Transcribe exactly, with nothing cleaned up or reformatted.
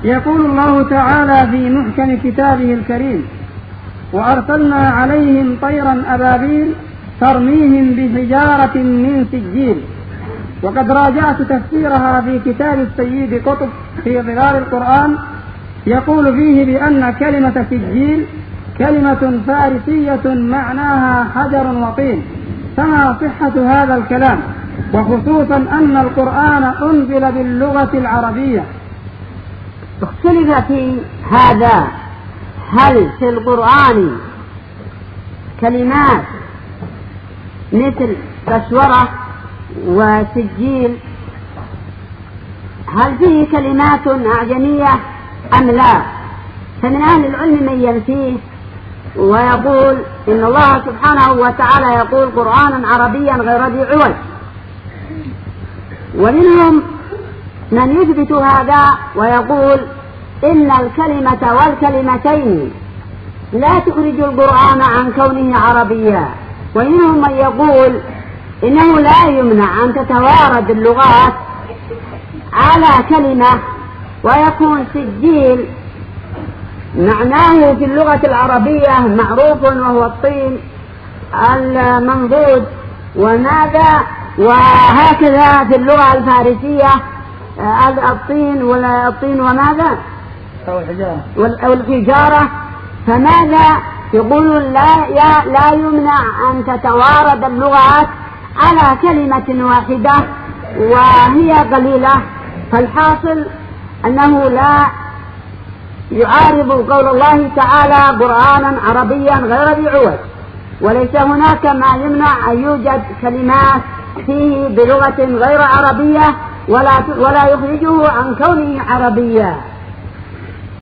يقول الله تعالى في محكم كتابه الكريم: وأرسلنا عليهم طيرا أبابيل ترميهم بحجارة من سجيل. وقد راجعت تفسيرها في كتاب السيد قطب في ظلال القرآن، يقول فيه بأن كلمة سجيل كلمة فارسية معناها حجر وطين. فما صحة هذا الكلام، وخصوصا أن القرآن أنزل باللغة العربية؟ اختلف في هذا، هل في القرآن كلمات مثل كسورة وسجيل، هل فيه كلمات أعجمية أم لا؟ فمن أهل العلم من ينفيه ويقول إن الله سبحانه وتعالى يقول قرآنا عربيا غير ذي عوج، ومنهم من يثبت هذا ويقول إن الكلمة والكلمتين لا تخرج القرآن عن كونه عربيا، ومنهم من يقول إنه لا يمنع أن تتوارد اللغات على كلمة ويكون سجيل معناه في اللغة العربية معروف وهو الطين المنضود وماذا، وهكذا في اللغة الفارسية الطين ولا الطين وماذا أو الحجارة. فماذا يقولون؟ لا, لا يمنع أن تتوارد اللغات على كلمة واحدة وهي قليلة. فالحاصل أنه لا يعارض قول الله تعالى قرآنا عربيا غير ذي عوج، وليس هناك ما يمنع أن يوجد كلمات فيه بلغة غير عربية ولا, ولا يخرجه عن كونه عربيا.